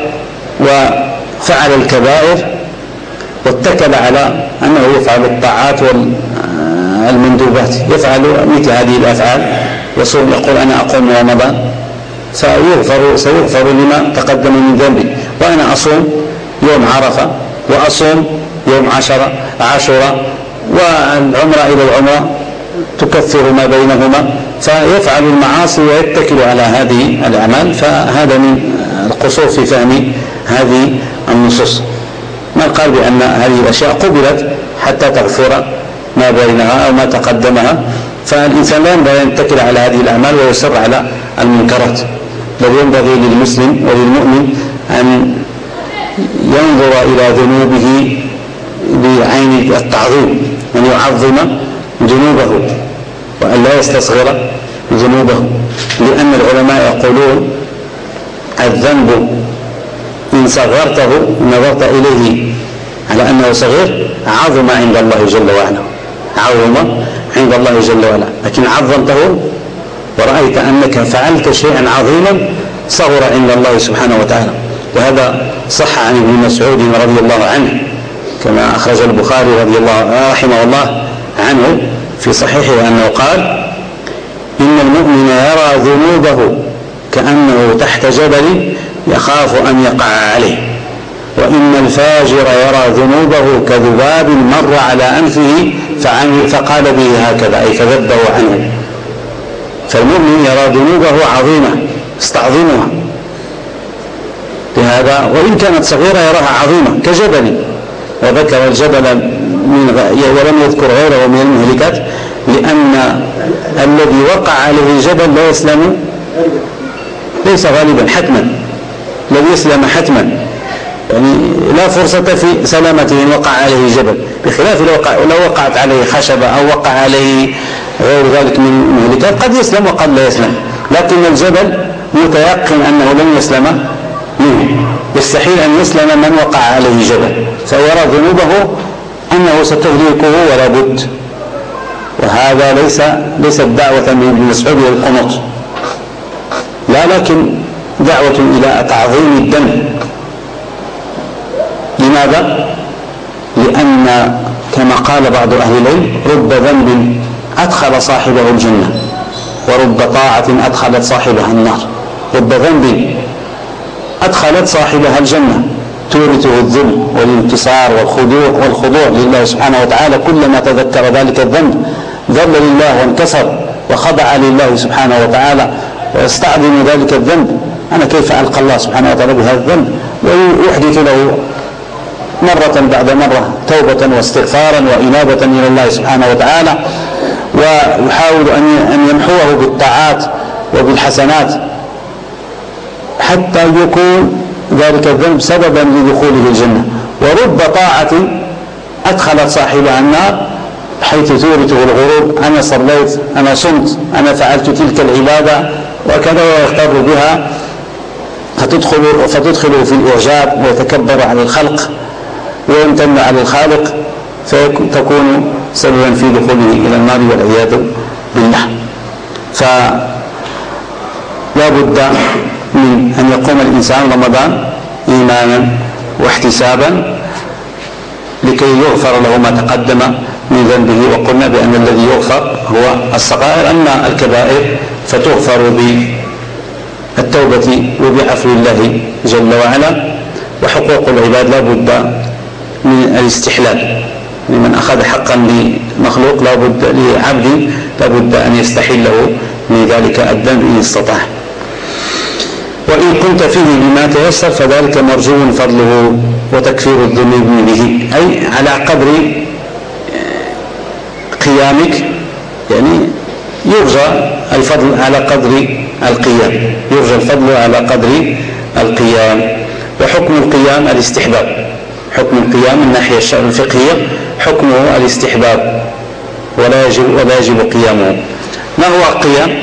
[SPEAKER 1] وفعل الكبائر واتكل على أنه يفعل الطاعات والمندوبات، يفعل مثل هذه الأفعال، يصوم يقول أنا أقوم رمضان سيغفر, سيغفر لما تقدم من ذنبي، وأنا أصوم يوم عرفة وأصوم يوم عشرة عاشوراء والعمرة إلى العمرة تكثر ما بينهما، فيفعل المعاصي ويتكل على هذه الأعمال. فهذا من القصور في فهم هذه النصوص. ما قال بأن هذه الأشياء قبلت حتى تغفر ما بينها أو ما تقدمها، فالإنسان لا ينبغي أن يتكل على هذه الأعمال ويصر على المنكرات، بل ينبغي للمسلم وللمؤمن أن ينظر إلى ذنوبه بعين التعظيم، أن يعظم ذنوبه وأن لا يستصغر ذنوبه، لأن العلماء يقولون الذنب إن صغرته نظرت إليه على أنه صغير عظم عند الله جل وعلا، عظم عند الله جل وعلا، لكن عظمته ورأيت أنك فعلت شيئا عظيما صغر عند الله سبحانه وتعالى. وهذا صح عن ابن مسعود رضي الله عنه كما أخرج البخاري رضي الله رحمه الله عنه في صحيحه أنه قال إن المؤمن يرى ذنوبه كأنه تحت جبل يخاف أن يقع عليه، وإن الفاجر يرى ذنوبه كذباب مر على أنفه فقال به هكذا، أي فذبه عنه. فالمؤمن يرى ذنوبه عظيمة استعظمها، لهذا وإن كانت صغيرة يراها عظيمة كجبل، وذكر الجبل من ولم يذكر غيره من المهلكات، لأن الذي وقع عليه جبل لا يسلم، ليس غالبا حتما، الذي يسلم حتما، يعني لا فرصة في سلامته إن وقع عليه جبل، بخلاف لو, وقع لو وقعت عليه خشبة أو وقع عليه غير ذلك من المهلكات قد يسلم وقد لا يسلم، لكن الجبل متيقن أنه لن يسلم منه، يستحيل أن يسلم من وقع عليه جبل، فيرى ذنوبه أنه ستهلكه ولا بد. وهذا ليس ليست دعوة من ابن مسعود للقنوط، لا، لكن دعوة إلى تعظيم الذنب. لماذا؟ لأن كما قال بعض أهل العلم رب ذنب أدخل صاحبه الجنة ورب طاعة أدخلت صاحبها النار. رب ذنب أدخلت صاحبها الجنة تورثه الذل والانتصار والخضوع والخضوع لله سبحانه وتعالى، كلما تذكر ذلك الذنب ذل لله وانكسر وخضع لله سبحانه وتعالى ويستعظم ذلك الذنب، أنا كيف ألقى الله سبحانه وتعالى بهذا الذنب، ويحدث له مرة بعد مرة توبة واستغفارا وإنابة إلى الله سبحانه وتعالى، ويحاول أن يمحوه بالطاعات وبالحسنات حتى يكون ذلك الذنب سببا لدخوله الجنة. ورب طاعة أدخلت صاحبها النار حيث تورثه الغرور، أنا صليت، أنا صمت، أنا فعلت تلك العبادة وكذا، ويغتر بها فتدخل فتدخله في الإعجاب ويتكبر على الخلق ويمتن على الخالق، فتكون سببا في دخوله إلى النار والعياذ بالله. فلا بد من أن يقوم الإنسان رمضان إيمانا واحتسابا لكي يغفر له ما تقدم من ذنبه. وقلنا بأن الذي يغفر هو الصغائر، أما الكبائر فتغفر بالتوبة وبعفو الله جل وعلا. وحقوق العباد لا بد من الاستحلال، لمن أخذ حقا لمخلوق لا بد لعبد لا بد أن يستحله من ذلك الذنب إن استطاع. وإن قمت فيه بما تيسر فذلك مرجو فضله وتكفير الذنوب به، أي على قدر قيامك، يعني يرجى الفضل على قدر القيام، يرجى الفضل على قدر القيام. وحكم القيام الاستحباب، حكم القيام من الناحية الفقهية حكمه الاستحباب ولا يجب, ولا يجب قيامه. ما هو القيام؟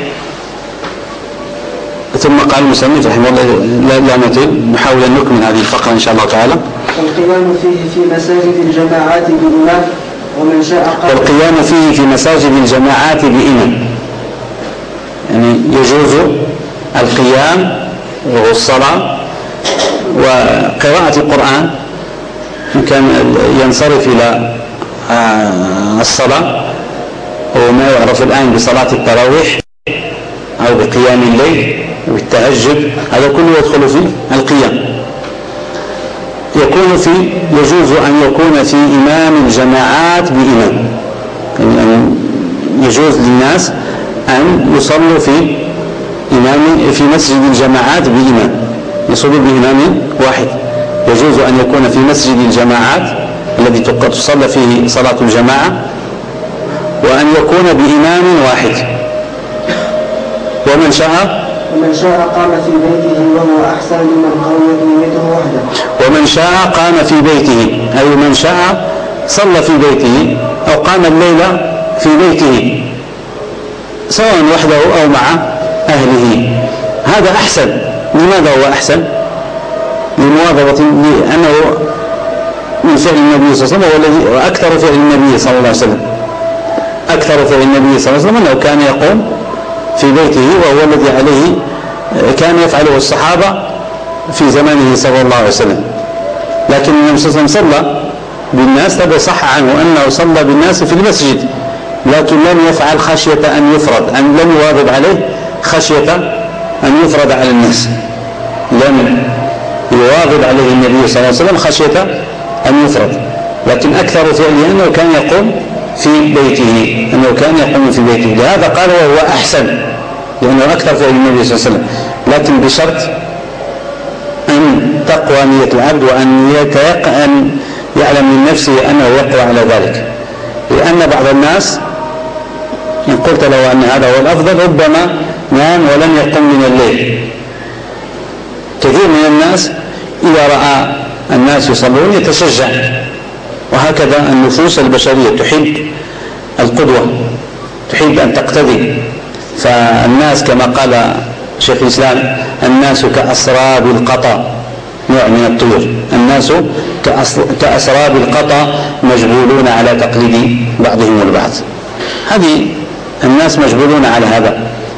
[SPEAKER 1] ثم قال المصنف رحمه الله لا, لا نطيل، نحاول أن نكمل هذه الفقرة إن شاء الله تعالى.
[SPEAKER 2] القيام فيه في مساجد الجماعات بإمام ومن شاء قام.
[SPEAKER 1] والقيام فيه في مساجد الجماعات بإمام، يعني يجوز القيام والصلاة وقراءة القرآن إن كان ينصرف إلى الصلاة وما يعرف الآن بصلاة التراويح أو بقيام الليل والتهجد، هذا كله يدخل في القيام. يكون في يجوز أن يكون في إمام الجماعات بإمام، يعني يجوز للناس أن يصلوا في إمام في مسجد الجماعات بإمام، يصلوا بإمام واحد. يجوز أن يكون في مسجد الجماعات الذي تصلى فيه صلاة الجماعة وأن يكون بإمام واحد. ومن شاء
[SPEAKER 2] ومن شاء قام في بيته وهو أحسن لمن قويت نيته وحده.
[SPEAKER 1] ومن شاء قام في بيته، أي من شاء صلى في بيته أو قام الليل في بيته سواء وحده أو مع أهله، هذا أحسن. لماذا هو أحسن؟ لمواظبة، لأنه من فعل النبي صلى الله عليه وسلم والذي وأكثر فعل النبي صلى الله عليه وسلم أكثر فعل النبي صلى الله عليه وسلم أنه كان يقوم في بيته، وهو الذي عليه كان يفعله الصحابة في زمانه صلى الله عليه وسلم. لكن النبي صلى الله عليه وسلم صلى بالناس، هذا صح عنه أنه صلى بالناس في المسجد، لكن لم يفعل خشية أن يفرض، أن لم يواظب عليه خشية أن يفرض على الناس، لم يواظب عليه النبي صلى الله عليه وسلم خشية أن يفرض، لكن أكثر فعله أنه كان يقوم في بيته، أنه كان يقوم في بيته. لهذا قال وهو أحسن، لأنه أكثر فعل النبي صلى الله عليه وسلم، لكن بشرط أن تقوى نية العبد وأن يتيقن يعلم من نفسه أنه يقوى على ذلك. لأن بعض الناس إن قلت له أن هذا هو الأفضل ربما نام ولم يقم من الليل. كثير من الناس إذا رأى الناس يصلون يتشجع، وهكذا النفوس البشرية تحب القدوة، تحب أن تقتدي. فالناس كما قال شيخ الإسلام الناس كأسراب القطا، نوع من الطيور، الناس كأسراب القطا مجبولون على تقليد بعضهم البعض. هذه الناس مجبولون على هذا.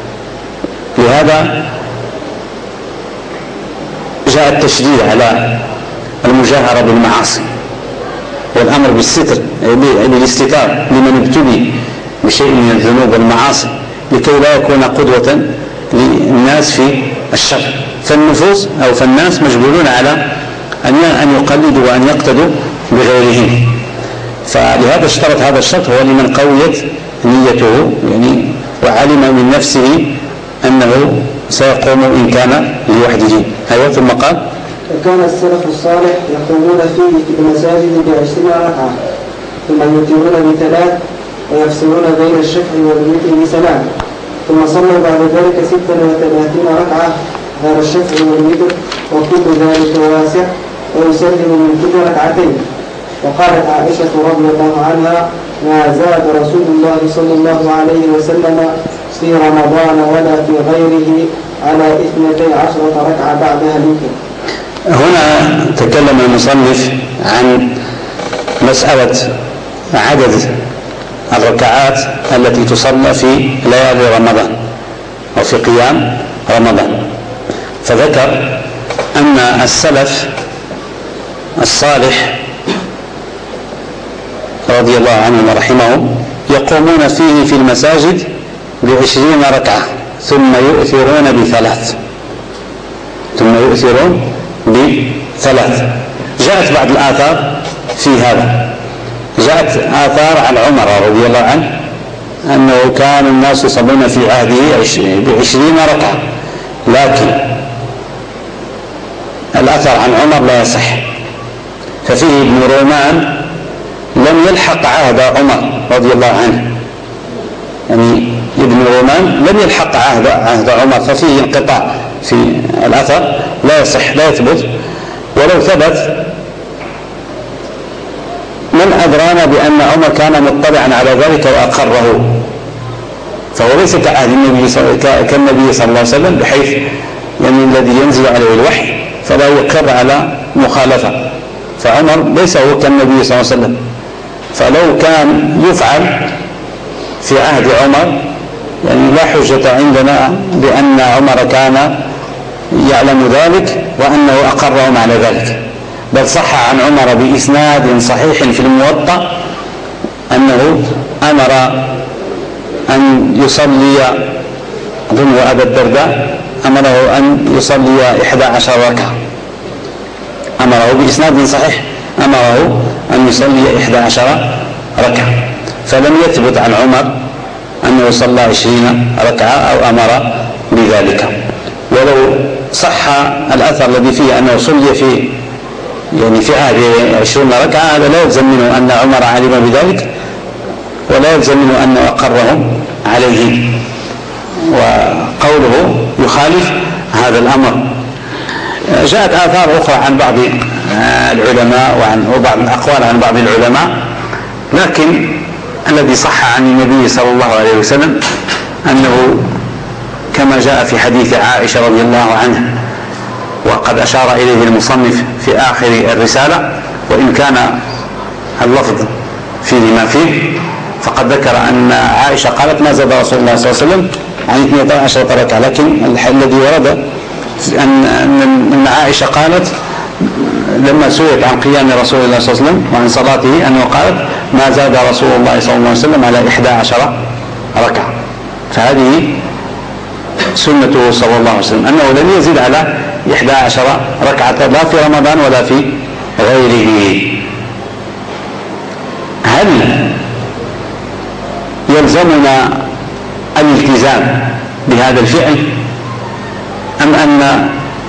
[SPEAKER 1] لهذا جاء التشديد على المجاهرة بالمعاصي والأمر بالستر بالاستتار لمن ابتلي بشيء من الذنوب والمعاصي، لكي لا يكون قدوة للناس في الشر. فالنفوس أو فالناس مجبولون على أن يقلدوا وأن يقتدوا بغيرهم. فلهذا اشترط هذا الشرط هو لمن قويت نيته، يعني وعلم من نفسه أنه سيقوم إن كان لوحده. أيوة. ثم قال
[SPEAKER 2] وكان السلف الصالح يقومون فيه في المساجد بعشرين ركعة ثم يوترون بثلاث ويفصلون بين الشفع والوتر بسلام، ثم صلوا بعد ذلك ستا وثلاثين ركعة غير الشفع والوتر وكل ذلك واسع، ويسلم من كل ركعتين. وقالت عائشة رضي الله عنها ما زاد رسول الله صلى الله عليه وسلم في رمضان ولا في غيره على اثنتي عشرة ركعة بعدها الوتر.
[SPEAKER 1] هنا تكلم المصنف عن مسألة عدد الركعات التي تصلى في ليالي رمضان أو في قيام رمضان، فذكر أن السلف الصالح رضي الله عنهم ورحمهم يقومون فيه في المساجد بعشرين ركعة ثم يؤثرون بثلاث ثم يؤثرون بثلاث. جاءت بعض الآثار في هذا، جاءت آثار عن عمر رضي الله عنه أنه كان الناس يصلون في عهده بعشرين ركعة، لكن الأثر عن عمر لا يصح. ففيه ابن رومان لم يلحق عهد عمر رضي الله عنه، يعني ابن رومان لم يلحق عهد عهد عمر، ففيه انقطاع في الأثر لا يصح لا يثبت. ولو ثبت من أدرانا بأن عمر كان مطلعا على ذلك وأقره، فهو ليس كعهد النبي كالنبي صلى الله عليه وسلم بحيث يعني الذي ينزل عليه الوحي فلا يقر على مخالفة، فعمر ليس هو كالنبي صلى الله عليه وسلم. فلو كان يفعل في عهد عمر يعني لا حجة عندنا بأن عمر كان يعلم ذلك وأنه أقرهم على ذلك، بل صح عن عمر بإسناد صحيح في الموطأ أنه أمر أن يصلي ضمن أبا الدرداء، أمره أن يصلي إحدى عشر ركعة، أمره بإسناد صحيح أمره أن يصلي إحدى عشر ركعة، فلم يثبت عن عمر أنه صلى عشرين ركعة أو أمر بذلك. ولو صح الأثر الذي فيه أنه صلي في يعني في عهد عشرين ركعة، هذا لا يلزم منه أن عمر علم بذلك ولا يلزم منه أنه أقرهم عليه، وقوله يخالف هذا الأمر. جاءت آثار أخرى عن بعض العلماء وعن وبعض الأقوال عن بعض العلماء، لكن الذي صح عن النبي صلى الله عليه وسلم أنه كما جاء في حديث عائشة رضي الله عنها، وقد أشار إليه المصنف في آخر الرسالة، وإن كان اللفظ فيه ما فيه، فقد ذكر أن عائشة قالت ما زاد رسول الله صلى الله عليه وسلم عن اثنتي عشرة ركعة، لكن الذي ورد أن أن عائشة قالت لما سئلت عن قيام رسول الله صلى الله عليه وسلم وعن صلاته أنه قالت ما زاد رسول الله صلى الله عليه وسلم على إحدى عشرة ركعة، فهذه سنته صلى الله عليه وسلم أنه لم يزيد على إحدى عشرة ركعة لا في رمضان ولا في غيره. هل يلزمنا الالتزام بهذا الفعل أم أن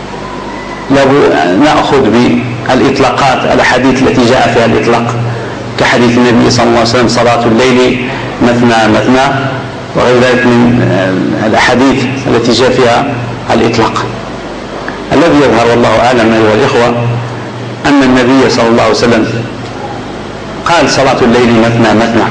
[SPEAKER 1] نأخذ بالإطلاقات الأحاديث التي جاء فيها الإطلاق كحديث النبي صلى الله عليه وسلم صلاة الليل مثنى مثنى وغير ذلك من الأحاديث التي جاء فيها الإطلاق؟ الذي يظهر والله أعلم أيها الإخوة أن النبي صلى الله عليه وسلم قال صلاة الليل مثنى مثنى،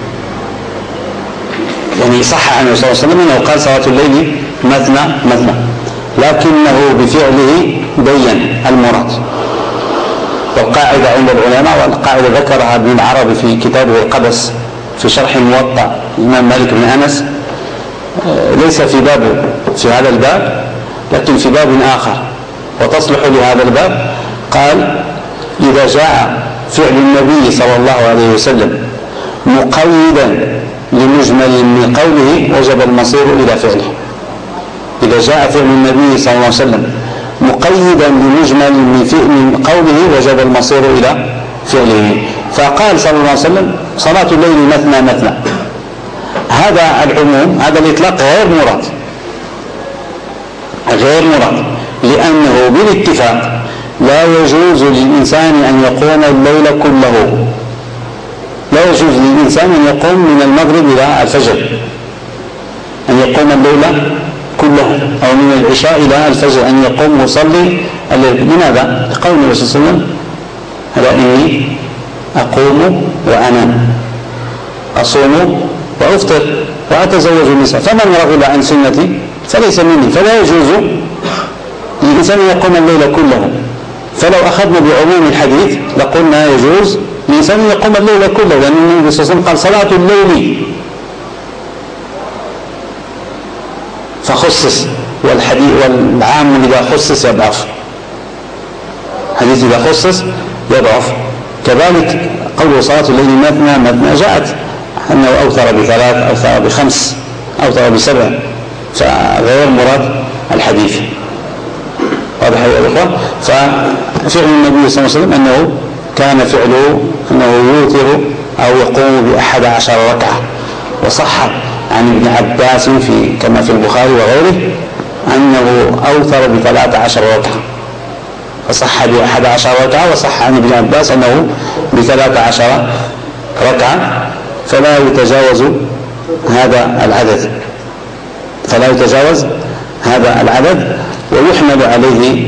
[SPEAKER 1] يعني صح عنه صلى الله عليه وسلم أنه قال صلاة الليل مثنى مثنى، لكنه بفعله بين المراد. والقاعدة عند العلماء، والقاعدة ذكرها ابن العربي في كتابه القبس في شرح الموطأ الإمام مالك بن أنس، ليس في باب في هذا الباب لكن في باب آخر وتصلح لهذا الباب. قال إذا جاء فعل النبي صلى الله عليه وسلم مقيدا لمجمل من قوله وجب المصير إلى فعله. إذا جاء فعل النبي صلى الله عليه وسلم مقيدا لمجمل من قوله وجب المصير إلى فعله، فقال صلى الله عليه وسلم صلاة الليل مثنى مثنى، هذا العموم هذا الإطلاق غير مراد غير مراد لأنه بالاتفاق لا يجوز للإنسان أن يقوم الليل كله، لا يجوز للإنسان أن يقوم من المغرب إلى الفجر، أن يقوم الليل كله أو من العشاء إلى الفجر أن يقوم ويصلي الليل. لماذا؟ لقول النبي صلى الله عليه وسلم ألا إني أقوم وأنام أصوم وأفطر وأتزوج النساء فمن رغب عن سنتي فليس مني. فلا يجوز للإنسان أن يقوم الليل كله، فلو أخذنا بعموم الحديث لقلنا يجوز للإنسان أن يقوم الليل كله، لأن النبي صلى الله عليه وسلم قال صلاة الليل فخصص، والحديث والعام إذا خصص يضعف، حديث إذا خصص يضعف. كذلك قول صلاة الليل مثنى مثنى جاءت أنه أوتر بثلاث أوتر بخمس أوتر بسبع، فغير مراد الحديث. واضح يا الإخوة؟ ففعل النبي صلى الله عليه وسلم أنه كان فعله أنه يوتر أو يقوم بأحد عشر ركعة. وصح عن ابن عباس في كما في البخاري وغيره أنه أوتر بثلاث عشر ركعة، فصح بأحد عشر ركعة. وصح عن ابن عباس أنه بثلاث عشر ركعة، فلا يتجاوز هذا العدد، فلا يتجاوز هذا العدد. ويحمل عليه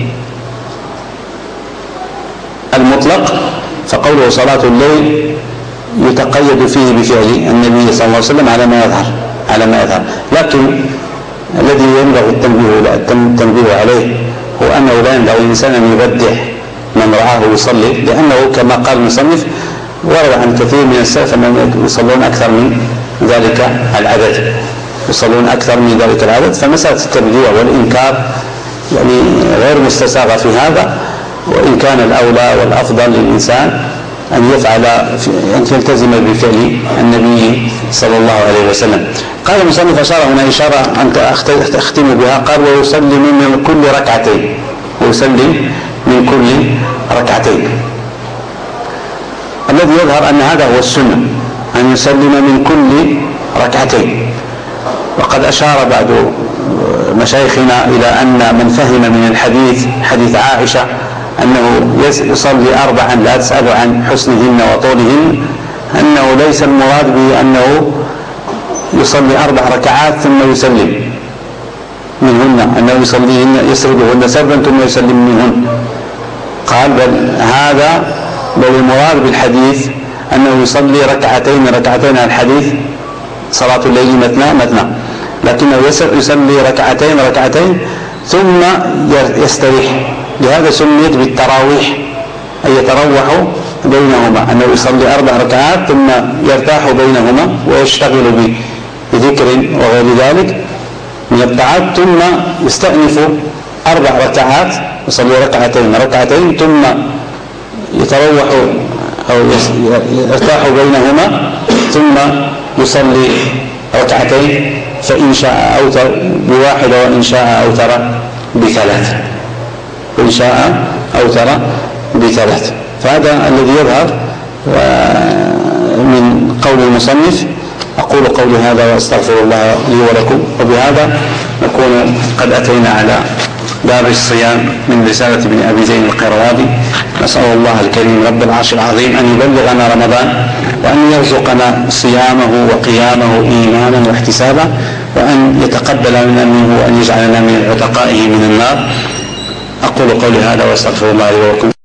[SPEAKER 1] المطلق، فقوله صلاة الليل يتقيد فيه بفعل النبي صلى الله عليه وسلم على ما يظهر على ما يظهر لكن الذي ينبغي التنبيه التنبيه عليه هو أنه لا ينبغي الإنسان أن يبدع من رآه يصلي، لأنه كما قال المصنف ورد عن كثير من السلف أنهم يصلون أكثر من ذلك العدد يصلون أكثر من ذلك العدد فمسألة التبديع والإنكار يعني غير مستساغة في هذا، وإن كان الأولى والأفضل للإنسان أن يفعل أن يلتزم بفعل النبي صلى الله عليه وسلم. قال المصنف أشار هنا إشارة أنت أختم بها، قال ويسلم من كل ركعتين ويسلم من كل ركعتين. الذي يظهر أن هذا هو السنة أن يسلم من كل ركعتين، وقد أشار بعض مشايخنا إلى أن من فهم من الحديث حديث عائشة أنه يصلي أربعا لا تسأل عن حسنهن وطولهن، أنه ليس المراد به أنه يصلي أربع ركعات ثم يسلم منهن، أنه يصليهن يسردهن سردا ثم يسلم منهن. قال بل هذا بل المراد بالحديث أنه يصلي ركعتين ركعتين. الحديث صلاة الليل مثنى مثنى، لكنه يصلي ركعتين ركعتين ثم يستريح، لهذا سميت بالتراويح أي يتروح بينهما، أنه يصلي أربع ركعات ثم يرتاح بينهما ويشتغل بذكر وغير ذلك من الطاعات، ثم يستأنف أربع ركعات يصلي ركعتين ركعتين ثم يتروح أو يرتاح بينهما ثم يصلي ركعتين، فإن شاء أوتر بواحدة وإن شاء أوتر بثلاث إن شاء أوتر بثلاث. فهذا الذي يظهر من قول المصنف. أقول قولي هذا وأستغفر الله لي ولكم، وبهذا نكون قد أتينا على باب الصيام من رسالة ابن أبي زيد القيرواني. نسأل الله الكريم رب العرش العظيم أن يبلغنا رمضان، وأن يرزقنا صيامه وقيامه إيمانا واحتسابا، وأن يتقبل منا منه وأن يجعلنا من عتقائه من النار. أقول قولي هذا وأستغفر الله لي ولكم.